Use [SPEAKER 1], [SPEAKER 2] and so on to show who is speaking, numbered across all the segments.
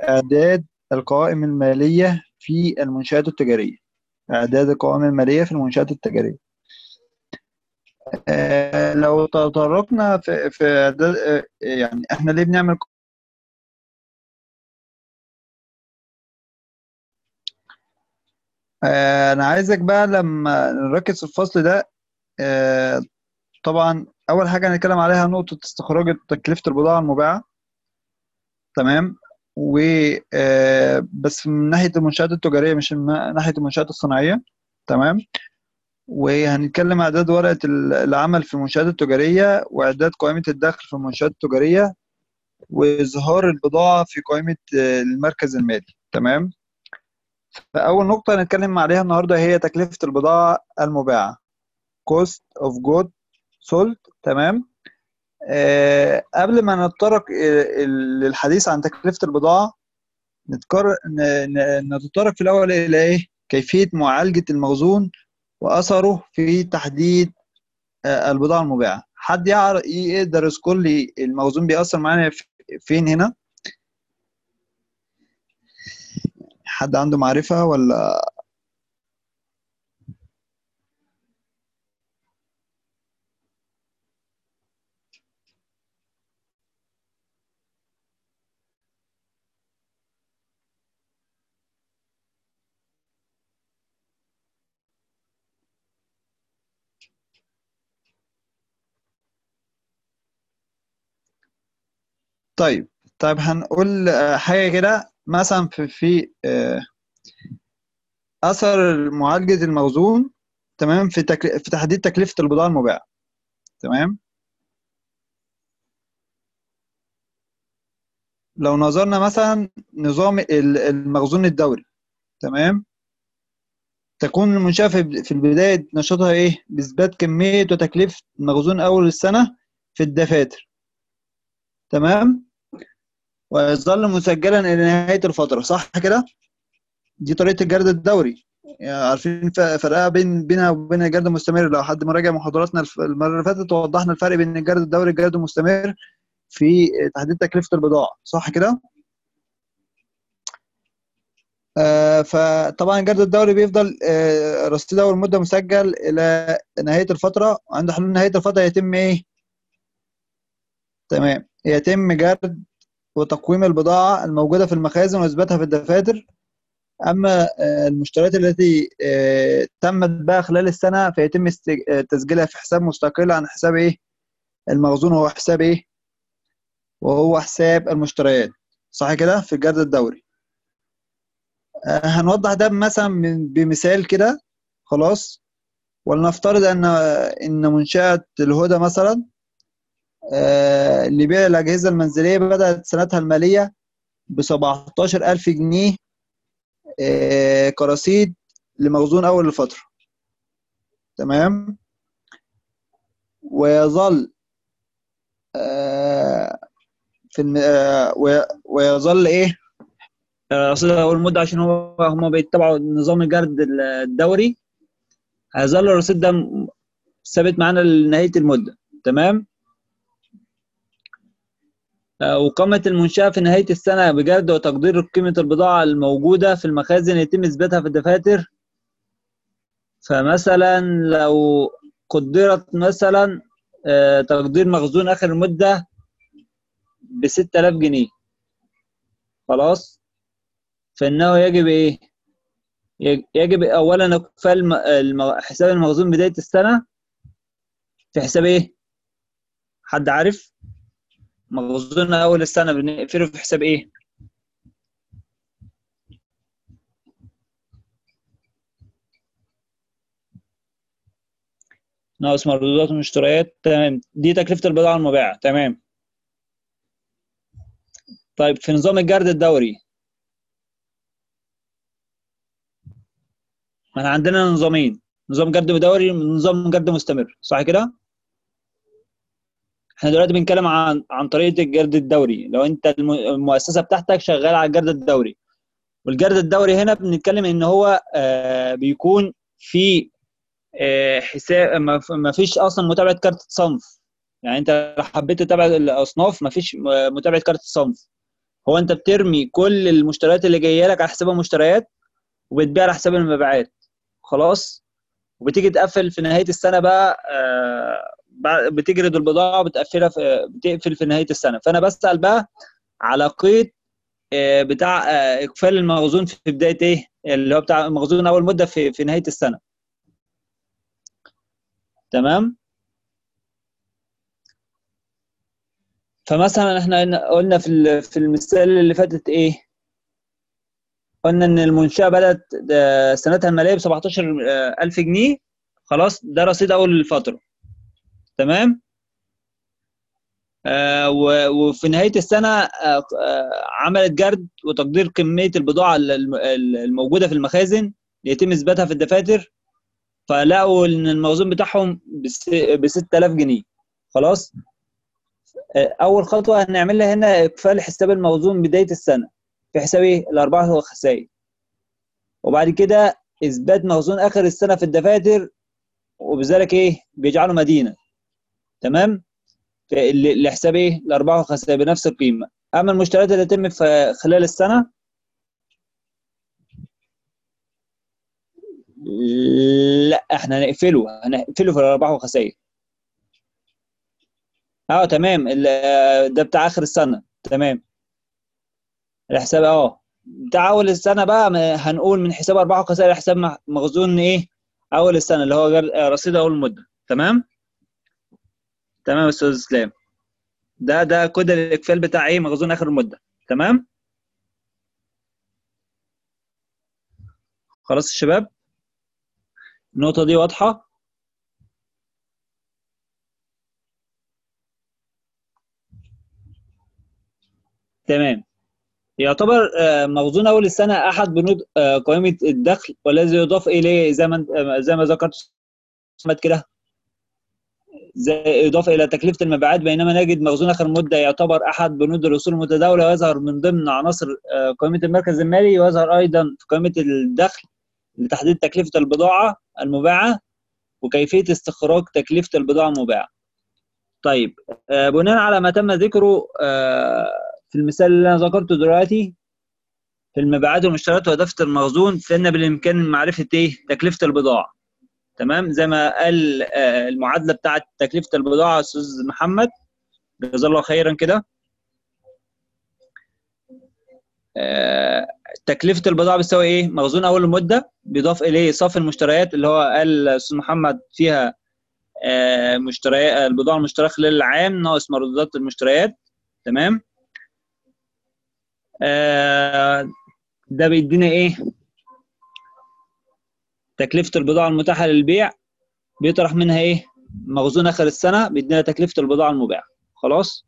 [SPEAKER 1] إعداد القوائم المالية في المنشآت التجارية. إعداد القوائم المالية في المنشآت التجارية. لو تطرقنا في إعداد، يعني إحنا ليه بنعمل؟ أنا عايزك بقى لما نركز في الفصل ده. آه، طبعا أول حاجة هنتكلم عليها نقطة استخراج تكلفة البضاعة المباعة. تمام. و بس من ناحية المنشآت التجارية، مش من ناحية المنشآت الصناعية. تمام. وهنتكلم إعداد ورقة العمل في المنشآت التجارية، وإعداد قائمة الدخل في المنشآت التجارية، وإظهار البضاعة في قائمة المركز المالي. تمام. فأول نقطة هنتكلم عليها النهاردة هي تكلفة البضاعة المباعة. cost of good sold. تمام. قبل ما نتطرق للحديث عن تكلفة البضاعة، نتطرق في الأول إلى إيه؟ كيفية معالجة المخزون وأثره في تحديد البضاعة المباعة. حد يقدر يذكر لي المخزون بيأثر معانا فين هنا؟ حد عنده معرفة ولا؟ طيب. طيب هنقول حاجة كده مثلا في أثر معالجة المخزون. تمام. في تحديد تكلفة البضاعة المباعة. تمام. لو نظرنا مثلا نظام المخزون الدوري. تمام. تكون المنشأة في بداية نشاطها إيه؟ بإثبات كمية وتكلفة مخزون أول السنة في الدفاتر. تمام. ويظل مسجلا إلى نهاية الفترة. صح كده؟ دي طريقة الجرد الدوري. يعني عارفين فرقها بينها وبين الجرد المستمر. لو حد مراجع محاضراتنا المرة اللي فاتت وضحنا الفرق بين الجرد الدوري والجرد المستمر في تحديد تكلفة البضاعة. صح كده؟ فطبعا الجرد الدوري بيفضل رصيد أول مدة مسجل إلى نهاية الفترة. عند حلول نهاية الفترة يتم إيه؟ تمام. يتم جرد وتقويم البضاعة الموجودة في المخازن وإثباتها في الدفاتر. أما المشتريات التي تمت بقى خلال السنة فيتم تسجيلها في حساب مستقل عن حساب إيه؟ المخزون. هو حساب إيه؟ وهو حساب المشتريات. صح كده في الجرد الدوري. هنوضح ده مثلا بمثال كده. خلاص. ولنفترض ان منشأة الهدى مثلا لبيع الأجهزة المنزلية بدأت سنتها المالية ب 17,000 جنيه كرصيد لمخزون أول الفترة. تمام. ويظل آه، ويظل إيه؟ رصيد أول مدة عشان هم بيتبعوا نظام الجرد الدوري. هيظل الرصيد ده ثابت معانا لنهاية المدة. تمام. وقامت المنشأة في نهاية السنة بجرد وتقدير قيمة البضاعة الموجودة في المخازن يتم إثباتها في الدفاتر. فمثلا لو قدرت مثلا تقدير مخزون آخر المدة ب 6,000 جنيه. خلاص. فإنه يجب إيه؟ يجب أولا إقفال حساب المخزون بداية السنة في حساب إيه؟ حد عارف؟ مخزون أول السنة بنقفله في حساب إيه؟ ناقص مردودات ومشتريات. تمام. دي تكلفة البضاعة المباعة. تمام. طيب في نظام الجرد الدوري، ما احنا عندنا نظامين: نظام جرد دوري ونظام جرد مستمر. صح كده؟ احنا دلوقتي بنتكلم عن طريقة الجرد الدوري. لو انت المؤسسة بتاعتك شغالة على الجرد الدوري. والجرد الدوري هنا بنتكلم ان هو بيكون في حساب، ما فيش اصلا متابعة كارت صنف. يعني انت لو حبيت تتابع الاصناف ما فيش متابعة كارت صنف. هو انت بترمي كل المشتريات اللي جايه لك على حساب المشتريات، وبتبيع على حساب المبيعات. خلاص. وبتيجي تقفل في نهايه السنه بقى، بتجرد البضاعه وبتقفلها بتقفل في نهايه السنه. فانا بسال بقى على قيد بتاع اقفال المخزون في بدايه ايه، اللي هو بتاع المخزون اول مده في نهايه السنه. تمام. فمثلا احنا قلنا في المثال اللي فاتت ايه، قلنا ان المنشاه بدات سنتها الماليه ب 17000 جنيه. خلاص، ده رصيد اول الفتره. تمام. وفي نهايه السنه عملت جرد وتقدير كميه البضاعه الموجوده في المخازن يتم اثباتها في الدفاتر، فلقوا ان المخزون بتاعهم ب 6000 جنيه. خلاص. اول خطوه هنعملها هنا اقفال حساب المخزون بدايه السنه في حساب ايه، الارباح والخسائر. وبعد كده اثبات مخزون اخر السنه في الدفاتر، وبذلك ايه بيجعله مدينه. تمام. لحساب ايه، الارباح والخسائر بنفس القيمه. اما المشتريات اللي تتم في خلال السنه، لا احنا هنقفله في الارباح والخسائر. اه تمام. ده بتاع اخر السنه. تمام. الحساب بتاع اول السنه بقى، هنقول من حساب ارباح وخسائر حساب مخزون ايه، اول السنه اللي هو رصيد اول المده. تمام. تمام يا استاذ اسلام. ده كود الاقفال بتاع ايه، مخزون اخر المده. تمام. خلاص يا شباب، النقطه دي واضحه. تمام. يعتبر مخزون اول السنه احد بنود قائمه الدخل، والذي يضاف اليه زي ما ذكرت كده، إضافة إلى تكلفة المبيعات. بينما نجد مخزون آخر المدة يعتبر أحد بنود الأصول المتداولة، ويظهر من ضمن عناصر قائمة المركز المالي، ويظهر أيضا في قائمة الدخل لتحديد تكلفة البضاعة المباعة وكيفية استخراج تكلفة البضاعة المباعة. طيب، بناء على ما تم ذكره في المثال اللي أنا ذكرته دلوقتي في المبيعات والمشتريات وإضافة المخزون، فإن بالإمكان معرفة إيه تكلفة البضاعة. تمام. زي ما قال المعادله بتاعت تكلفه البضاعه استاذ محمد، جزاه الله خيرا كده. تكلفه البضاعه بتساوي ايه، مخزون اول المده بيضاف اليه صافي المشتريات اللي هو قال استاذ محمد فيها مشتريات البضاعه المشتراه خلال العام ناقص مردودات المشتريات. تمام. ده بيدينا ايه، تكلفه البضاعه المتاحه للبيع، بيطرح منها ايه، مخزون اخر السنه بيدينا تكلفه البضاعه المباعه. خلاص.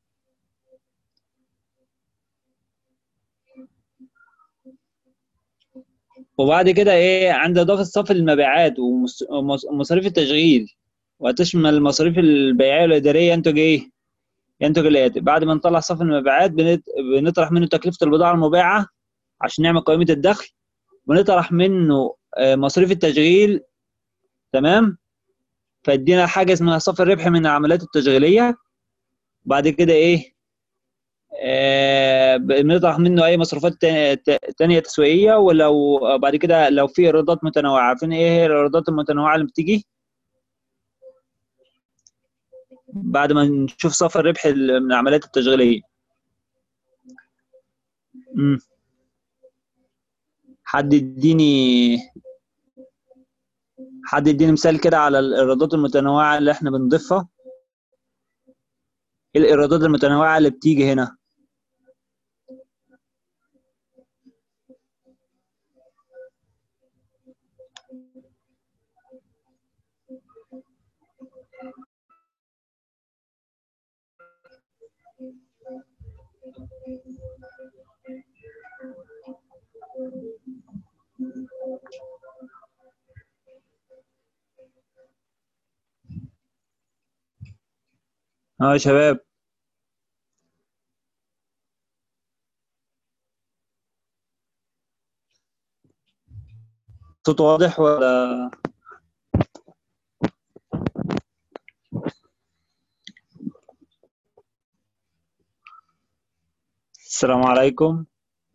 [SPEAKER 1] وبعد كده ايه، عند اضافه صافي المبيعات ومصاريف التشغيل، وتشمل المصاريف البيعيه والاداريه، ينتج ايه، ينتج الاتي. بعد ما نطلع صافي المبيعات بنطرح منه تكلفه البضاعه المباعه عشان نعمل قائمه الدخل، ونطرح منه مصاريف التشغيل. تمام. فادينا حاجه اسمها صافي الربح من العمليات التشغيليه. بعد كده ايه، بنطرح منه اي مصروفات تانية تسويقيه. ولو بعد كده لو في ايرادات متنوعه، عارفين ايه هي الايرادات المتنوعه اللي بتيجي بعد ما نشوف صافي الربح من العمليات التشغيليه. امم حد يديني حد يديني مثال كده على الايرادات المتنوعه اللي احنا بنضيفها. ايه الايرادات المتنوعه اللي بتيجي هنا؟ يا شباب، صوت واضح ولا؟ السلام عليكم.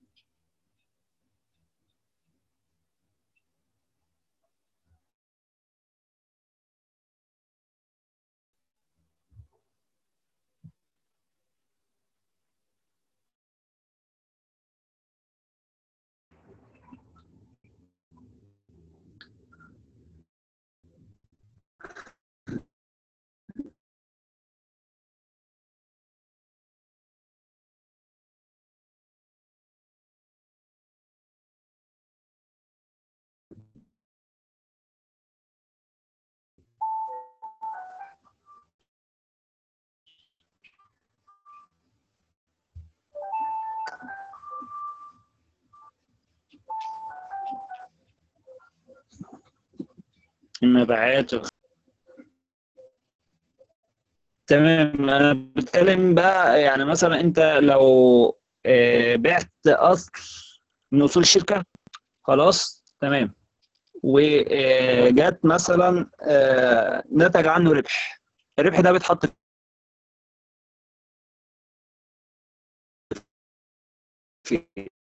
[SPEAKER 1] المبيعات. تمام، انا بتكلم بقى يعني مثلا انت لو بعت اصل من اصول الشركه، خلاص تمام، وجات مثلا نتج عنه ربح. الربح ده بيتحط في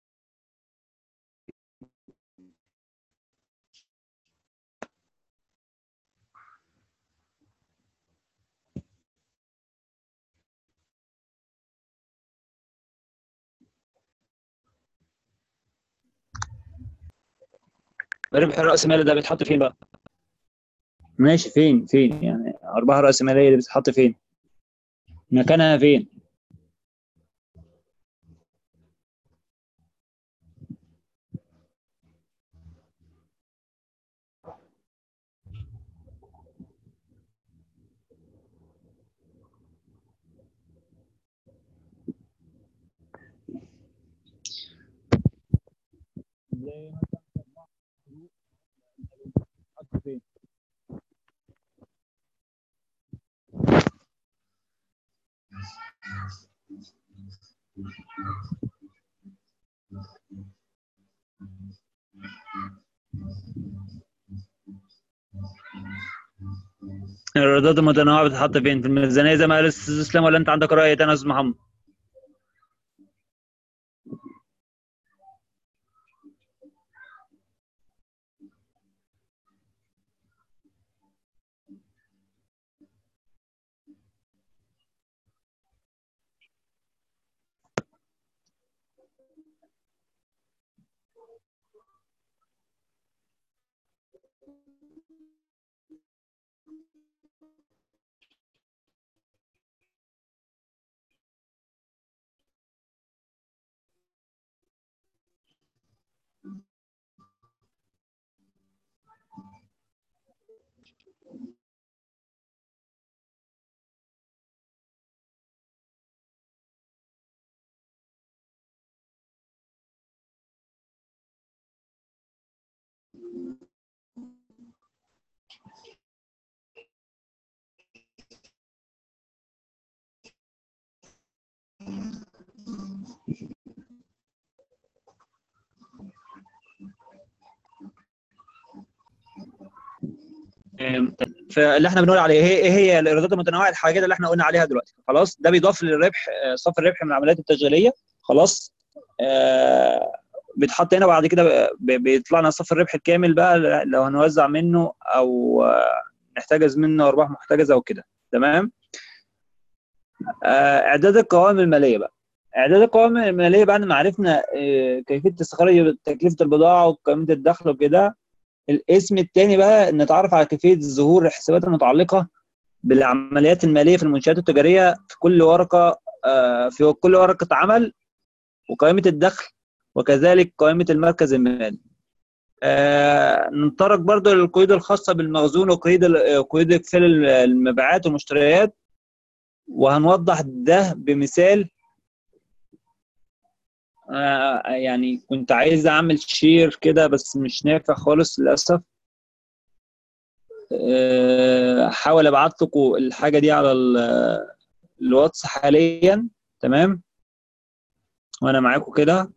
[SPEAKER 1] ربح الراس مالي، ده بيتحط فين بقى؟ ماشي، فين يعني ارباح راس ماليه اللي بتتحط فين؟ مكانها فين؟ زي مثلا بتتحط فين؟ الايرادات المتنوعه بتتحط فين؟ في الميزانيه زي ما قال الاستاذ اسلام، ولا انت عندك راي تاني يا استاذ محمد؟ فاللي احنا بنقول عليه ايه هي الايرادات المتنوعه؟ الحاجات اللي احنا قلنا عليها دلوقتي، خلاص ده بيضاف للربح، صافي الربح من العمليات التشغيليه، خلاص. بيتحط هنا، بعد كده بيطلع لنا صافي الربح الكامل بقى، لو هنوزع منه او نحتجز منه ارباح محتجزه وكده. تمام. اعداد القوائم الماليه بقى. اعداد القوائم الماليه بعد ما عرفنا كيفيه استخراج تكلفه البضاعه وقائمه الدخل وكده، الاسم الثاني بقى نتعرف على كيفيه ظهور الحسابات المتعلقه بالعمليات الماليه في المنشآت التجاريه في كل ورقه، في كل ورقه عمل، وقائمه الدخل، وكذلك قائمه المركز المالي. نتطرق برضو للقيود الخاصه بالمخزون وقيود اقفال المبيعات والمشتريات، وهنوضح ده بمثال. يعني كنت عايز اعمل شير كده بس مش نافع خالص للاسف. حاول ابعت لكم الحاجه دي على الواتس حاليا. تمام، وانا معاكم كده.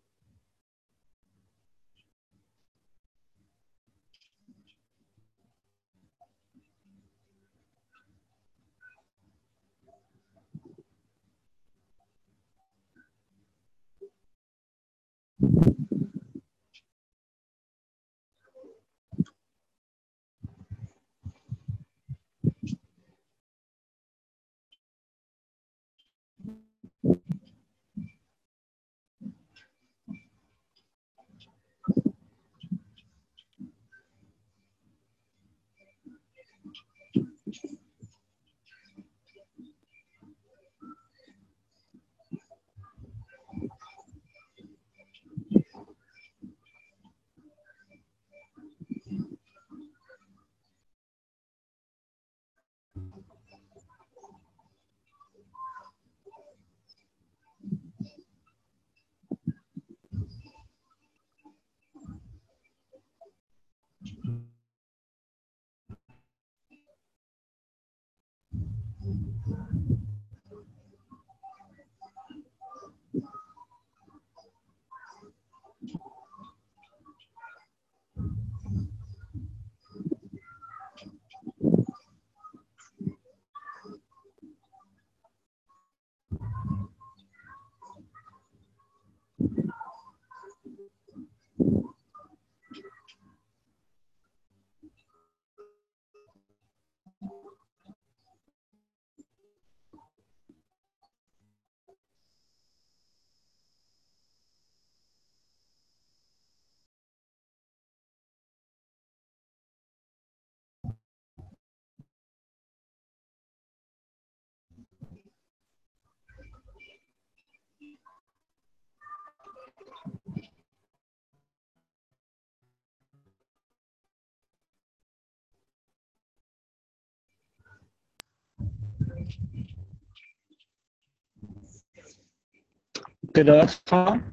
[SPEAKER 1] كده واضحة.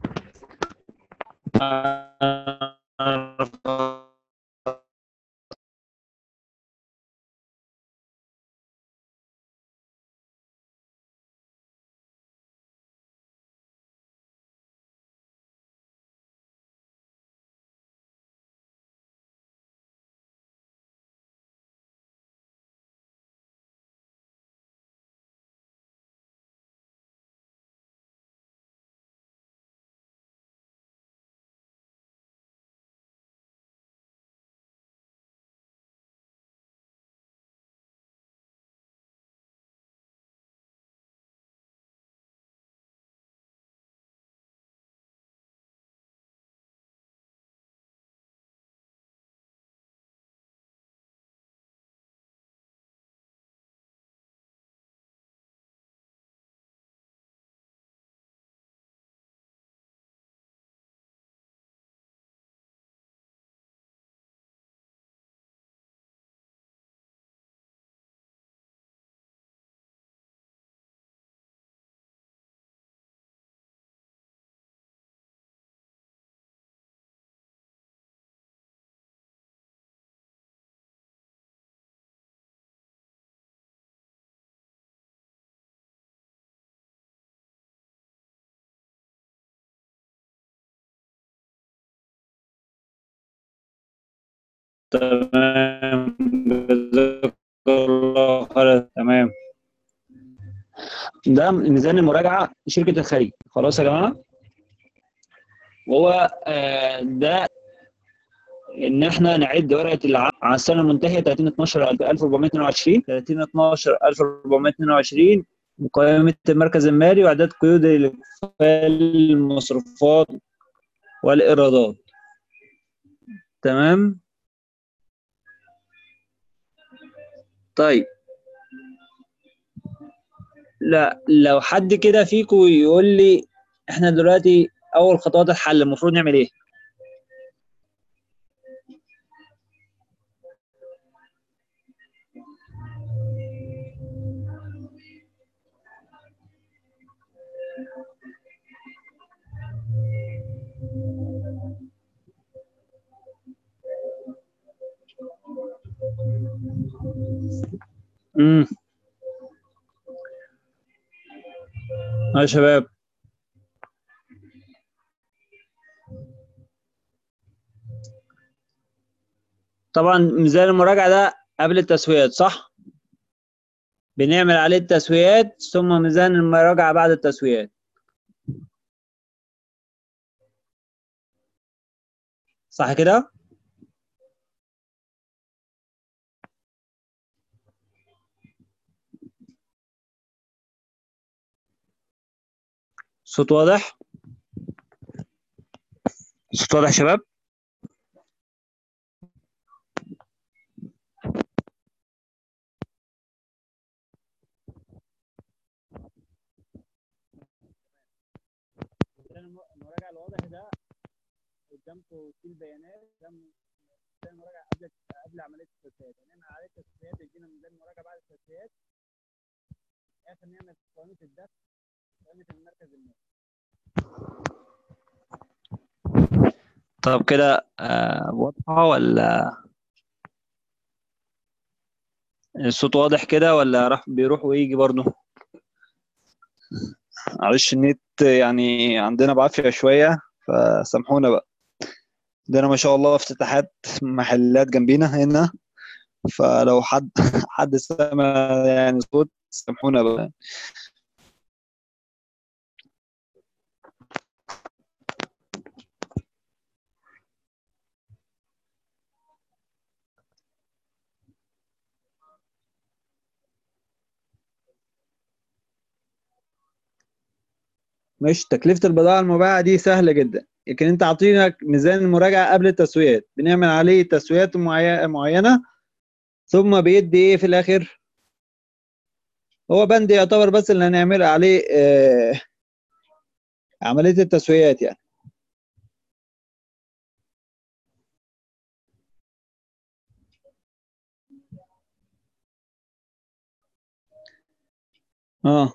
[SPEAKER 1] تمام، جزاك الله خير. تمام، ده ميزان المراجعه شركه الخليج. خلاص يا جماعه، وهو ده ان احنا نعد ورقه العقد على السنه المنتهيه 30/12/1422، 30/12/1422، مقيمه المركز المالي واعداد قيود الاقفال، المصروفات والايرادات. تمام. طيب، لا لو حد كده فيكم يقول لي احنا دلوقتي اول خطوات الحل المفروض نعمل ايه؟ امم يا شباب، طبعا ميزان المراجعه ده قبل التسويات صح؟ بنعمل عليه التسويات ثم ميزان المراجعه بعد التسويات، صح كده؟ صوت واضح؟ صوت واضح يا شباب؟ المراجع الواضح ده قدامكم في البيانات ده ميزان المراجعه قبل عمليه التسويات. هنعمل عمليه التسويات يدينا ميزان المراجعه بعد التسويات. في الاخر نعمل قائمه الدخل، قائمه المركز المالي. طب كده واضحه ولا الصوت واضح كده ولا راح بيروح ويجي برضه؟ معلش النت يعني عندنا بعافيه شويه، فسامحونا بقى. عندنا ما شاء الله افتتاحات محلات جنبينا هنا، فلو حد حد سمع يعني صوت سامحونا بقى. مش تكلفة البضاعة المباعة دي سهلة جدا، لكن انت عطينا ميزان المراجعة قبل التسويات، بنعمل عليه تسويات معينة، ثم بيدي ايه في الاخر؟ هو بند يعتبر بس اللي هنعمل عليه عملية التسويات يعني. اه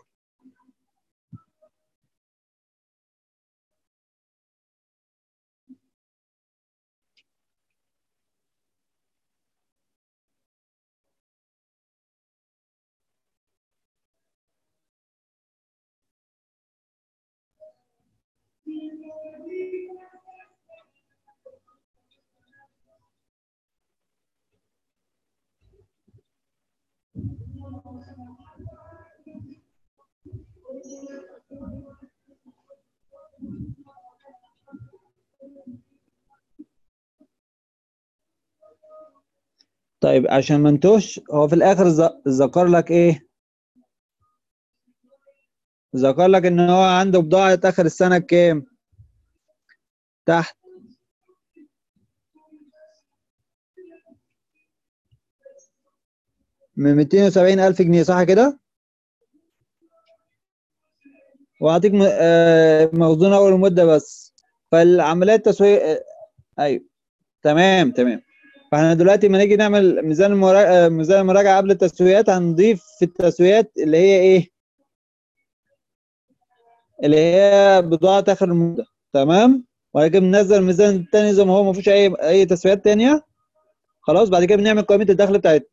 [SPEAKER 1] طيب عشان ما انتوش، هو في الاخر ذكر لك ايه؟ ذكر لك ان هو عنده بضاعة اخر السنة كام؟ تحت من 270 ألف جنيه، صح كده؟ وأعطيك مخزون أول مدة بس. فالعملية التسويق أيوه، تمام تمام. فاحنا دلوقتي لما نيجي نعمل ميزان المراجعة قبل التسويات، هنضيف في التسويات اللي هي إيه؟ اللي هي بضاعة آخر المدة، تمام؟ وبعد كده بننزل الميزان التاني زي ما هو، ما فيهوش أي تسويات تانية. خلاص، بعد كده بنعمل قائمة الدخل بتاعتنا.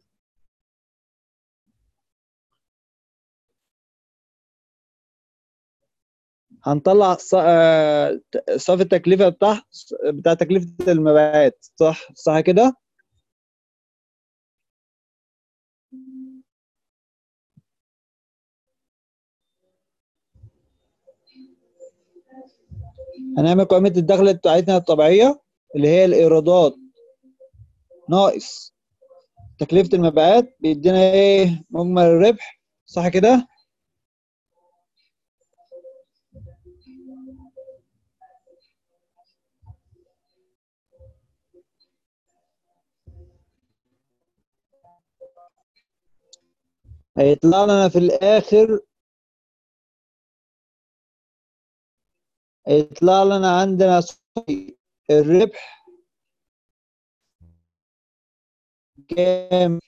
[SPEAKER 1] هنطلع صافي التكلفة بتاع تكلفة المبيعات، صح صح كده؟ هنعمل قائمة الدخل بتاعتنا الطبيعية اللي هي الإيرادات ناقص تكلفة المبيعات، بيدينا إيه؟ مجمل الربح، صح كده؟ هيطلع لنا في الآخر، هيطلع لنا عندنا الربح كام؟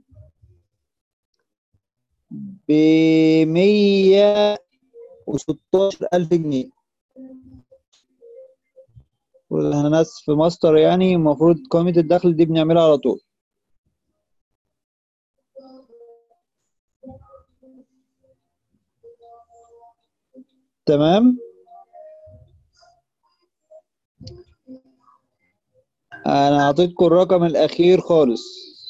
[SPEAKER 1] ب 116,000 جنيه. واحنا ناس في ماستر يعني، المفروض قائمة الدخل دي بنعملها على طول. تمام. انا اعطيتكم الرقم الاخير خالص.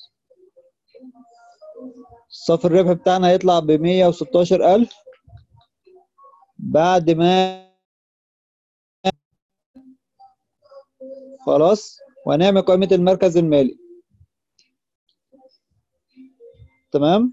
[SPEAKER 1] صافي الربح بتاعنا هيطلع ب 116,000 بعد ما خلاص. وهنعمل قائمة المركز المالي. تمام.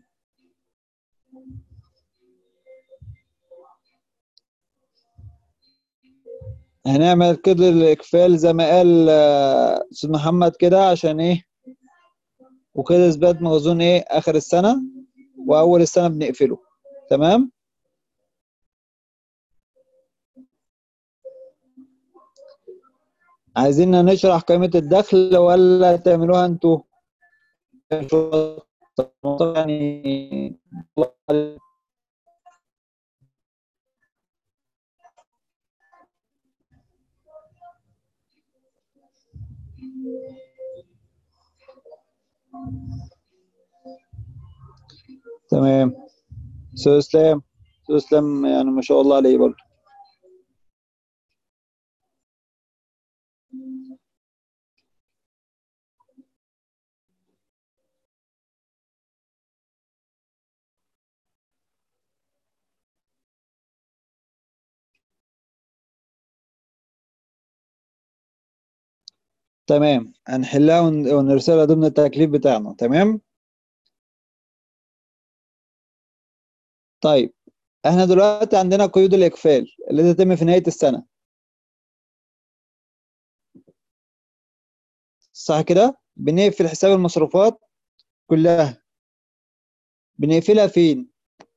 [SPEAKER 1] هنعمل كده الإقفال زي ما قال أستاذ محمد كده، عشان إيه؟ وكده إثبات مخزون إيه؟ آخر السنة وأول السنة بنقفله. تمام؟ عايزين نشرح قائمة الدخل ولا تعملوها أنتوا؟ يعني تمام. أستاذ إسلام، أستاذ إسلام يعني ما شاء الله عليه برضه. تمام، هنحلها ونرسلها ضمن التكليف بتاعنا. تمام. طيب، احنا دلوقتي عندنا قيود الإقفال اللي تتم في نهاية السنة، صح كده؟ بنقفل حساب المصروفات كلها. بنقفلها فين؟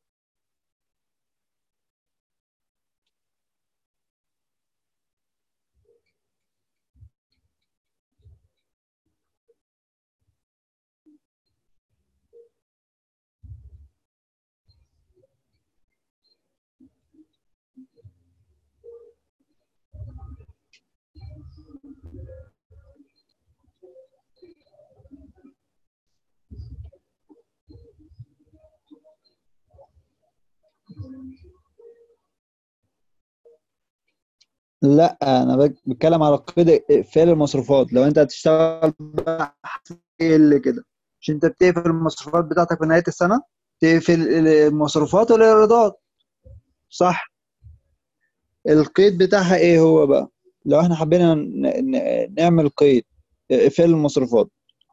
[SPEAKER 1] لا، انا بتكلم على قيد اقفال المصروفات. لو انت هتشتغل بقى اللي كده، مش انت بتقفل المصروفات بتاعتك في نهاية السنة؟ تقفل المصروفات والايرادات، صح؟ القيد بتاعها ايه هو بقى؟ لو احنا حبينا نعمل قيد اقفال المصروفات،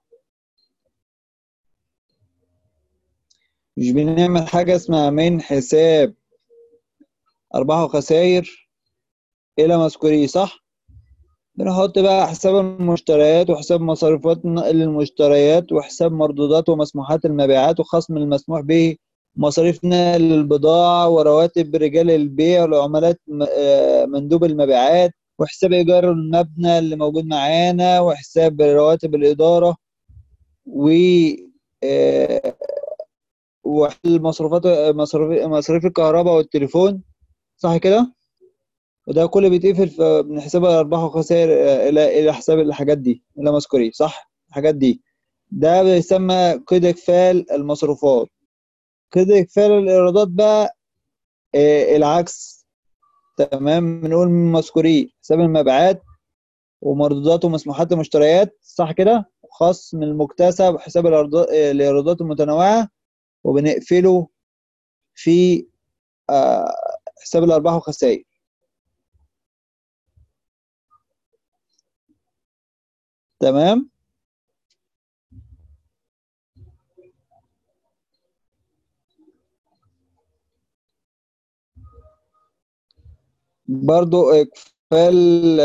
[SPEAKER 1] مش بنعمل حاجة اسمها من حساب أرباح وخسائر إلى مذكوريه، صح؟ بنحط بقى حساب المشتريات وحساب مصروفات نقل المشتريات وحساب مردودات ومسموحات المبيعات وخصم المسموح به، مصاريف نقل البضاعة ورواتب رجال البيع والعملات مندوب المبيعات، وحساب إيجار المبنى اللي موجود معانا، وحساب رواتب الإدارة، و آه، ومصروفات مصاريف الكهرباء والتليفون، صح كده؟ وده كله بيتقفل من حساب الارباح والخسائر الى حساب الحاجات دي الى مذكوري، صح؟ الحاجات دي ده بيسمى قيد اقفال المصروفات. قيد اقفال الايرادات بقى العكس. تمام، بنقول من مذكوري حساب المبيعات ومردودات ومسموحات المشتريات، صح كده؟ خاص من المكتسب حساب الايرادات المتنوعه، وبنقفله في آه، حساب الارباح والخسائر. تمام. برضو اقفال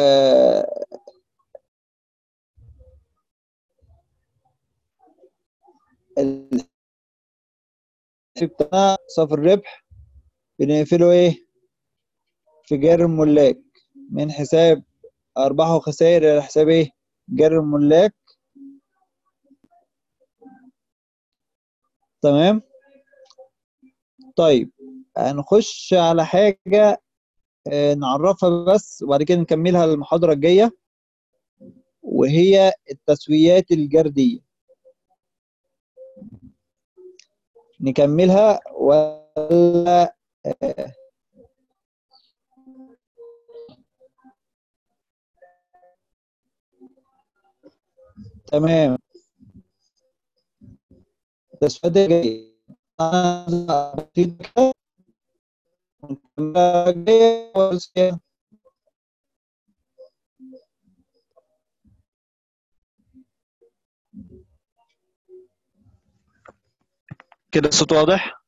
[SPEAKER 1] بتاعنا صافي الربح بنقفله ايه؟ في جار الملاك، من حساب ارباح وخسائر الى حساب ايه؟ جار الملاك. تمام. طيب، هنخش على حاجة نعرفها بس وبعد كده نكملها المحاضرة الجاية، وهي التسويات الجردية. نكملها ولا تمام؟ التسويات الجردية كده الصوت واضح؟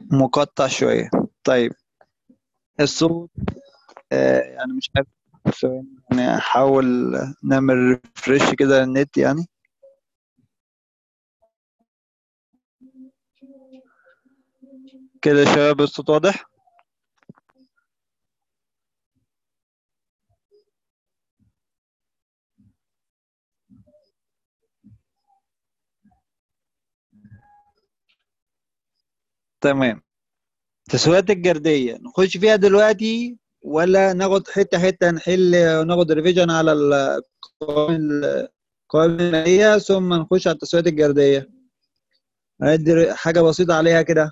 [SPEAKER 1] مقطع شوية. طيب الصوت يعني مش عارف، ثواني يعني أحاول نعمل ريفرش كده للنت يعني. كده يا شباب الصوت واضح؟ تمام. تسويات الجردية نخش فيها دلوقتي ولا ناخد حتة حتة نحل وناخد ريفيجن على القوائم المالية ثم نخش على التسويات الجردية؟ هندي حاجة بسيطة عليها كده.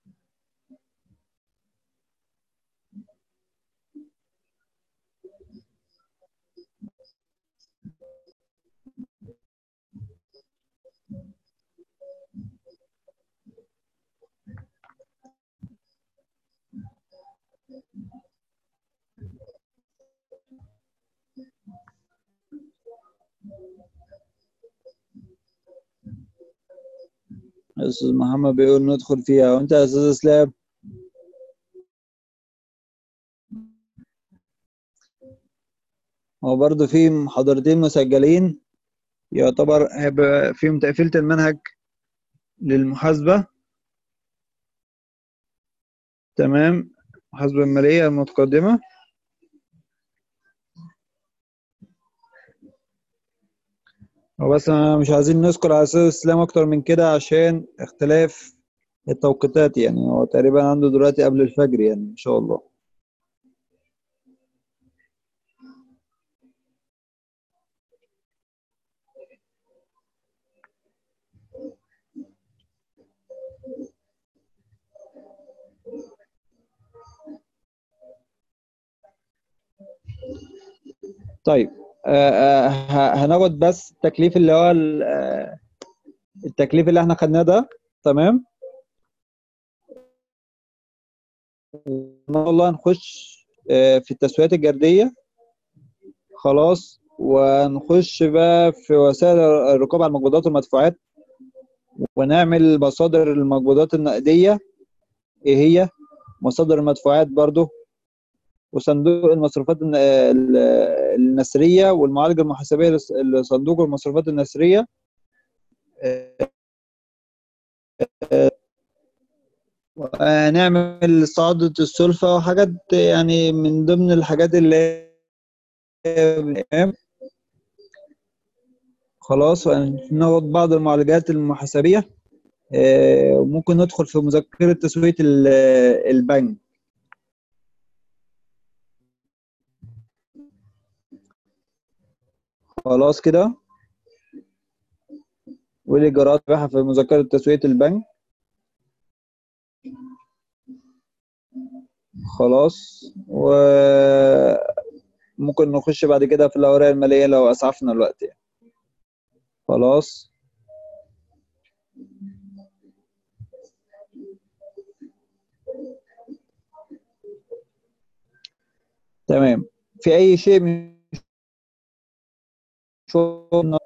[SPEAKER 1] أستاذ محمد بيقول ندخل فيها، وأنت يا أستاذ إسلام؟ هو برضه في محاضرتين مسجلين، يعتبر هيبقى فيهم تقفيلة المنهج للمحاسبة. تمام. المحاسبة المالية المتقدمة. هو بس أنا مش عايزين نذكر على أساس الإسلام أكتر من كده عشان اختلاف التوقيتات، يعني هو تقريبا عنده دلوقتي قبل الفجر يعني إن شاء الله. طيب هناخد بس التكليف اللي هو التكليف اللي احنا خدناه ده. تمام. وإن شاء الله نخش في التسويات الجردية. خلاص. ونخش بقى في وسائل الرقابة على المقبوضات والمدفوعات، ونعمل مصادر المقبوضات النقدية ايه هي، مصادر المدفوعات برضو، وصندوق المصروفات النسرية، والمعالجة المحاسبية لصندوق المصروفات النسرية. ونعمل صعودة السلفة وحاجات يعني من ضمن الحاجات اللي خلاص. ناخد بعض المعالجات المحاسبية. وممكن ندخل في مذكرة تسوية البنك. خلاص كده. والإجراءات بقى في مذكرة تسوية البنك. خلاص. وممكن نخش بعد كده في الأوراق المالية لو أسعفنا الوقت يعني. خلاص. تمام. في أي شيء من شغل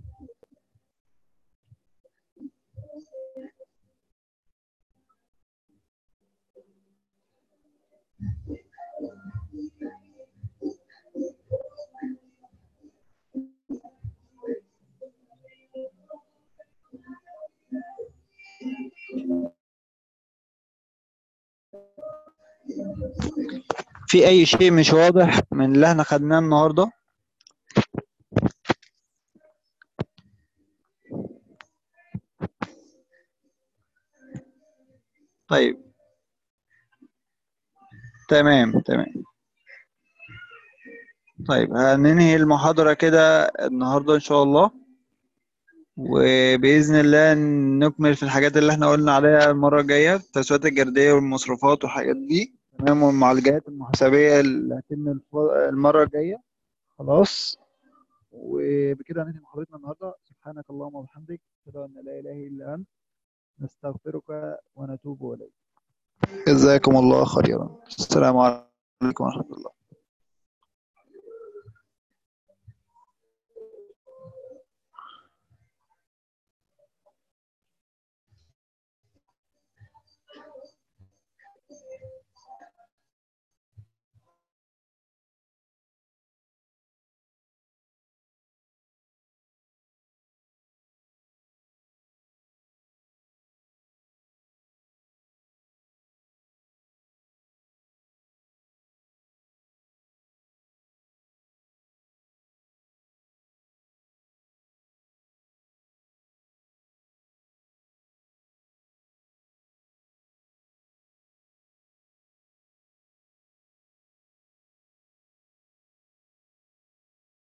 [SPEAKER 1] في أي شيء مش واضح من اللي احنا خدناه النهاردة؟ طيب. تمام تمام. طيب هننهي المحاضرة كده النهاردة إن شاء الله، وبإذن الله نكمل في الحاجات اللي احنا قلنا عليها المرة الجاية، التسويات الجردية والمصروفات والحاجات دي. تمام. والمعالجات المحاسبية اللي هتتم المرة الجاية. خلاص. وبكده ننهي محاضرتنا النهاردة. سبحانك اللهم وبحمدك، أشهد أن لا إله إلا أنت، نستغفرك ونتوب إليك. جزاكم الله خيرا. السلام عليكم ورحمة الله.